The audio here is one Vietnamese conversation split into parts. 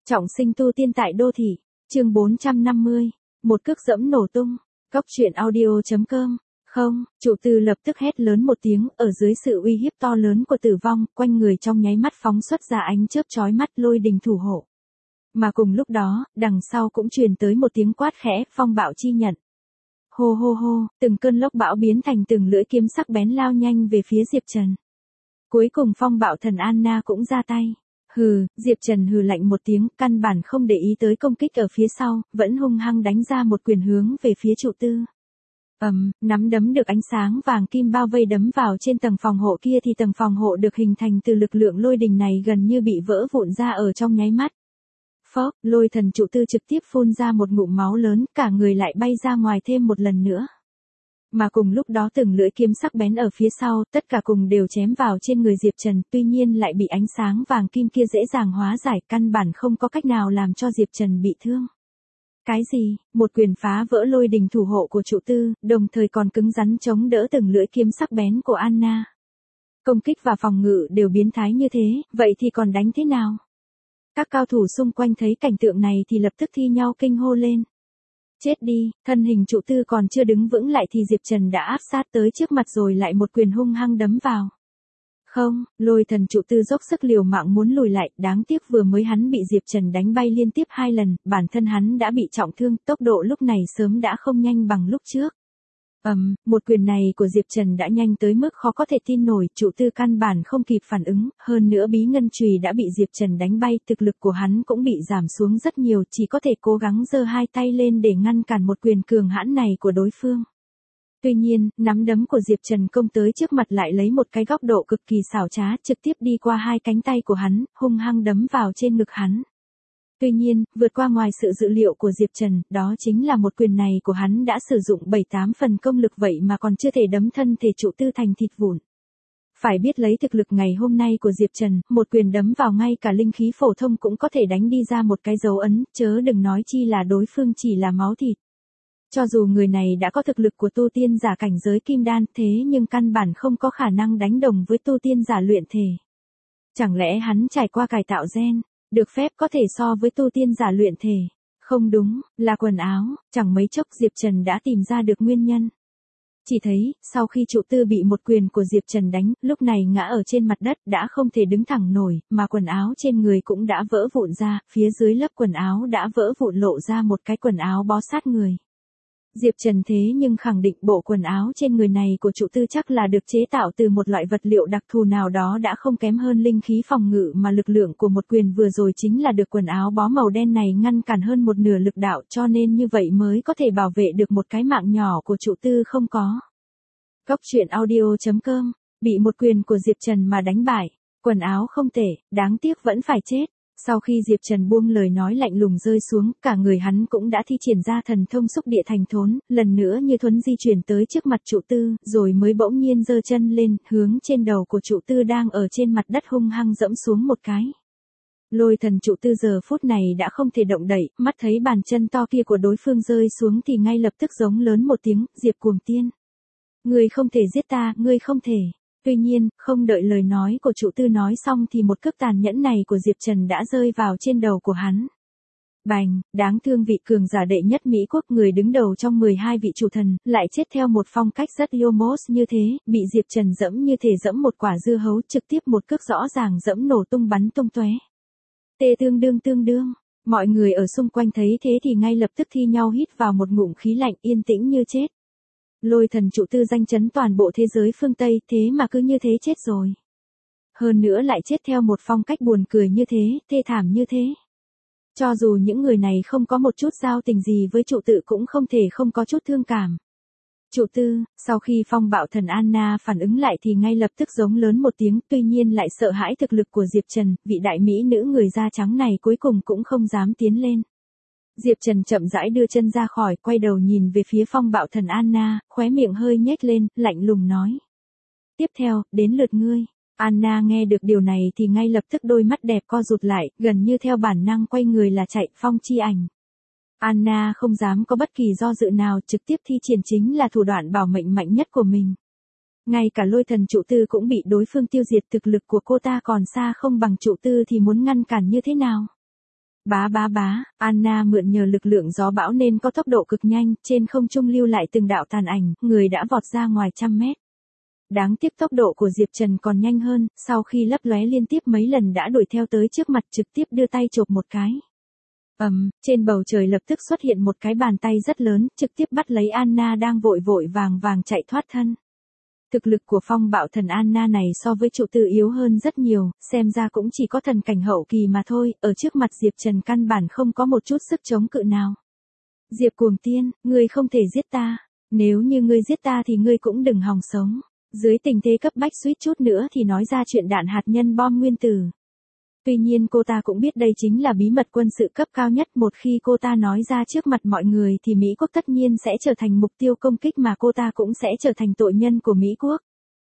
Trọng sinh tu tiên tại đô thị, chương 450, một cước dẫm nổ tung, Cóc truyện audio.com. Không, chủ tư lập tức hét lớn một tiếng, ở dưới sự uy hiếp to lớn của tử vong, quanh người trong nháy mắt phóng xuất ra ánh chớp chói mắt lôi đình thủ hộ. Mà cùng lúc đó, đằng sau cũng truyền tới một tiếng quát khẽ, phong bạo chi nhận. Hô hô hô, từng cơn lốc bão biến thành từng lưỡi kiếm sắc bén lao nhanh về phía Diệp Trần. Cuối cùng phong bạo thần Anna cũng ra tay. Hừ, Diệp Trần hừ lạnh một tiếng, căn bản không để ý tới công kích ở phía sau, vẫn hung hăng đánh ra một quyền hướng về phía trụ tư. Nắm đấm được ánh sáng vàng kim bao vây đấm vào trên tầng phòng hộ kia thì tầng phòng hộ được hình thành từ lực lượng lôi đình này gần như bị vỡ vụn ra ở trong nháy mắt. Phốc, lôi thần trụ tư trực tiếp phun ra một ngụm máu lớn, cả người lại bay ra ngoài thêm một lần nữa. Mà cùng lúc đó từng lưỡi kiếm sắc bén ở phía sau, tất cả cùng đều chém vào trên người Diệp Trần, tuy nhiên lại bị ánh sáng vàng kim kia dễ dàng hóa giải, căn bản không có cách nào làm cho Diệp Trần bị thương. Cái gì? Một quyền phá vỡ lôi đình thủ hộ của trụ tư, đồng thời còn cứng rắn chống đỡ từng lưỡi kiếm sắc bén của Anna. Công kích và phòng ngự đều biến thái như thế, vậy thì còn đánh thế nào? Các cao thủ xung quanh thấy cảnh tượng này thì lập tức thi nhau kinh hô lên. Chết đi, thân hình trụ tư còn chưa đứng vững lại thì Diệp Trần đã áp sát tới trước mặt rồi lại một quyền hung hăng đấm vào. Không, lôi thần trụ tư dốc sức liều mạng muốn lùi lại, đáng tiếc vừa mới hắn bị Diệp Trần đánh bay liên tiếp 2 lần, bản thân hắn đã bị trọng thương, tốc độ lúc này sớm đã không nhanh bằng lúc trước. Một quyền này của Diệp Trần đã nhanh tới mức khó có thể tin nổi, trụ tư căn bản không kịp phản ứng, hơn nữa bí ngân chùy đã bị Diệp Trần đánh bay, thực lực của hắn cũng bị giảm xuống rất nhiều, chỉ có thể cố gắng giơ hai tay lên để ngăn cản một quyền cường hãn này của đối phương. Tuy nhiên, nắm đấm của Diệp Trần công tới trước mặt lại lấy một cái góc độ cực kỳ xảo trá, trực tiếp đi qua hai cánh tay của hắn, hung hăng đấm vào trên ngực hắn. Tuy nhiên, vượt qua ngoài sự dự liệu của Diệp Trần, đó chính là một quyền này của hắn đã sử dụng 7-8 phần công lực vậy mà còn chưa thể đấm thân thể trụ tư thành thịt vụn. Phải biết lấy thực lực ngày hôm nay của Diệp Trần, một quyền đấm vào ngay cả linh khí phổ thông cũng có thể đánh đi ra một cái dấu ấn, chớ đừng nói chi là đối phương chỉ là máu thịt. Cho dù người này đã có thực lực của tu tiên giả cảnh giới kim đan, thế nhưng căn bản không có khả năng đánh đồng với tu tiên giả luyện thể. Chẳng lẽ hắn trải qua cải tạo gen, được phép có thể so với tu tiên giả luyện thể? Không đúng, là quần áo, chẳng mấy chốc Diệp Trần đã tìm ra được nguyên nhân. Chỉ thấy, sau khi trụ tư bị một quyền của Diệp Trần đánh, lúc này ngã ở trên mặt đất đã không thể đứng thẳng nổi, mà quần áo trên người cũng đã vỡ vụn ra, phía dưới lớp quần áo đã vỡ vụn lộ ra một cái quần áo bó sát người. Diệp Trần thế nhưng khẳng định bộ quần áo trên người này của trụ tư chắc là được chế tạo từ một loại vật liệu đặc thù nào đó đã không kém hơn linh khí phòng ngự, mà lực lượng của một quyền vừa rồi chính là được quần áo bó màu đen này ngăn cản hơn một nửa lực đạo, cho nên như vậy mới có thể bảo vệ được một cái mạng nhỏ của trụ tư không có. Cóc truyện audio.com, bị một quyền của Diệp Trần mà đánh bại, quần áo không tệ, đáng tiếc vẫn phải chết. Sau khi Diệp Trần buông lời nói lạnh lùng rơi xuống, cả người hắn cũng đã thi triển ra thần thông xúc địa thành thốn, lần nữa như thuấn di chuyển tới trước mặt trụ tư, rồi mới bỗng nhiên giơ chân lên, hướng trên đầu của trụ tư đang ở trên mặt đất hung hăng dẫm xuống một cái. Lôi thần trụ tư giờ phút này đã không thể động đậy, mắt thấy bàn chân to kia của đối phương rơi xuống thì ngay lập tức giống lớn một tiếng, Diệp Cuồng Tiên. Ngươi không thể giết ta, ngươi không thể. Tuy nhiên, không đợi lời nói của trụ tư nói xong thì một cước tàn nhẫn này của Diệp Trần đã rơi vào trên đầu của hắn. Bành, đáng thương vị cường giả đệ nhất Mỹ quốc, người đứng đầu trong 12 vị chủ thần, lại chết theo một phong cách rất yomos như thế, bị Diệp Trần dẫm như thể dẫm một quả dưa hấu, trực tiếp một cước rõ ràng dẫm nổ tung bắn tung tóe. Tê tương đương, mọi người ở xung quanh thấy thế thì ngay lập tức thi nhau hít vào một ngụm khí lạnh, yên tĩnh như chết. Lôi thần trụ tư danh chấn toàn bộ thế giới phương Tây, thế mà cứ như thế chết rồi. Hơn nữa lại chết theo một phong cách buồn cười như thế, thê thảm như thế. Cho dù những người này không có một chút giao tình gì với trụ tự cũng không thể không có chút thương cảm. Trụ tư, sau khi phong bạo thần Anna phản ứng lại thì ngay lập tức giống lớn một tiếng, tuy nhiên lại sợ hãi thực lực của Diệp Trần, vị đại mỹ nữ người da trắng này cuối cùng cũng không dám tiến lên. Diệp Trần chậm rãi đưa chân ra khỏi, quay đầu nhìn về phía phong bạo thần Anna, khóe miệng hơi nhếch lên, lạnh lùng nói. Tiếp theo, đến lượt ngươi. Anna nghe được điều này thì ngay lập tức đôi mắt đẹp co rụt lại, gần như theo bản năng quay người là chạy, phong chi ảnh. Anna không dám có bất kỳ do dự nào, trực tiếp thi triển chính là thủ đoạn bảo mệnh mạnh nhất của mình. Ngay cả lôi thần trụ tư cũng bị đối phương tiêu diệt, thực lực của cô ta còn xa không bằng trụ tư thì muốn ngăn cản như thế nào? Bá bá bá, Anna mượn nhờ lực lượng gió bão nên có tốc độ cực nhanh, trên không trung lưu lại từng đạo tàn ảnh, người đã vọt ra ngoài trăm mét. Đáng tiếc tốc độ của Diệp Trần còn nhanh hơn, sau khi lấp lóe liên tiếp mấy lần đã đuổi theo tới trước mặt trực tiếp đưa tay chộp một cái. Trên bầu trời lập tức xuất hiện một cái bàn tay rất lớn, trực tiếp bắt lấy Anna đang vội vội vàng vàng chạy thoát thân. Thực lực của phong bạo thần Anna này so với trụ tử yếu hơn rất nhiều, xem ra cũng chỉ có thần cảnh hậu kỳ mà thôi, ở trước mặt Diệp Trần căn bản không có một chút sức chống cự nào. Diệp Cuồng Tiên, ngươi không thể giết ta, nếu như ngươi giết ta thì ngươi cũng đừng hòng sống. Dưới tình thế cấp bách suýt chút nữa thì nói ra chuyện đạn hạt nhân bom nguyên tử. Tuy nhiên cô ta cũng biết đây chính là bí mật quân sự cấp cao nhất, một khi cô ta nói ra trước mặt mọi người thì Mỹ quốc tất nhiên sẽ trở thành mục tiêu công kích mà cô ta cũng sẽ trở thành tội nhân của Mỹ quốc.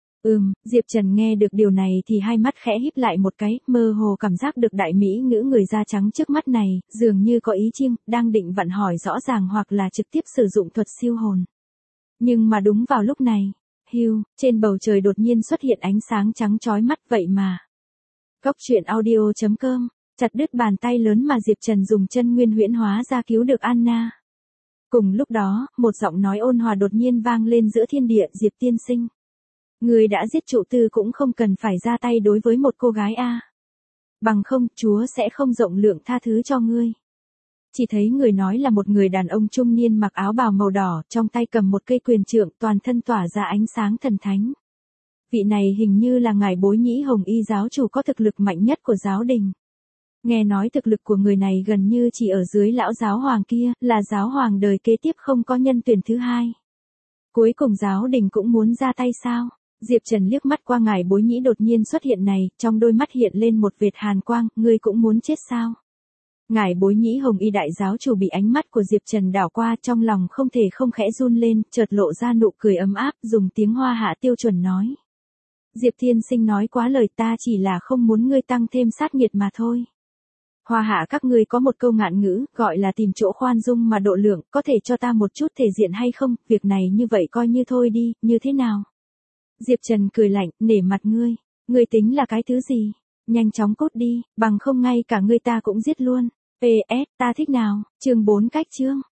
Diệp Trần nghe được điều này thì hai mắt khẽ híp lại một cái, mơ hồ cảm giác được đại Mỹ ngữ người da trắng trước mắt này, dường như có ý chiêng, đang định vặn hỏi rõ ràng hoặc là trực tiếp sử dụng thuật siêu hồn. Nhưng mà đúng vào lúc này, trên bầu trời đột nhiên xuất hiện ánh sáng trắng chói mắt vậy mà. Góc truyện audio.com, chặt đứt bàn tay lớn mà Diệp Trần dùng chân nguyên huyễn hóa ra cứu được Anna. Cùng lúc đó, một giọng nói ôn hòa đột nhiên vang lên giữa thiên địa, Diệp tiên sinh. Người đã giết trụ tư cũng không cần phải ra tay đối với một cô gái a. Bằng không, Chúa sẽ không rộng lượng tha thứ cho ngươi. Chỉ thấy người nói là một người đàn ông trung niên mặc áo bào màu đỏ, trong tay cầm một cây quyền trượng, toàn thân tỏa ra ánh sáng thần thánh. Vị này hình như là ngài Bối Nhĩ Hồng Y giáo chủ có thực lực mạnh nhất của giáo đình. Nghe nói thực lực của người này gần như chỉ ở dưới lão giáo hoàng kia, là giáo hoàng đời kế tiếp không có nhân tuyển thứ hai. Cuối cùng giáo đình cũng muốn ra tay sao? Diệp Trần liếc mắt qua ngài Bối Nhĩ đột nhiên xuất hiện này, trong đôi mắt hiện lên một vệt hàn quang, ngươi cũng muốn chết sao? Ngài Bối Nhĩ Hồng Y đại giáo chủ bị ánh mắt của Diệp Trần đảo qua, trong lòng không thể không khẽ run lên, chợt lộ ra nụ cười ấm áp, dùng tiếng Hoa Hạ tiêu chuẩn nói. Diệp tiên sinh nói quá lời, ta chỉ là không muốn ngươi tăng thêm sát nghiệt mà thôi. Hoa Hạ các ngươi có một câu ngạn ngữ, gọi là tìm chỗ khoan dung mà độ lượng, có thể cho ta một chút thể diện hay không, việc này như vậy coi như thôi đi, như thế nào? Diệp Trần cười lạnh, nể mặt ngươi tính là cái thứ gì? Nhanh chóng cút đi, bằng không ngay cả ngươi ta cũng giết luôn. PS, ta thích nào? Chương 4 cách chương.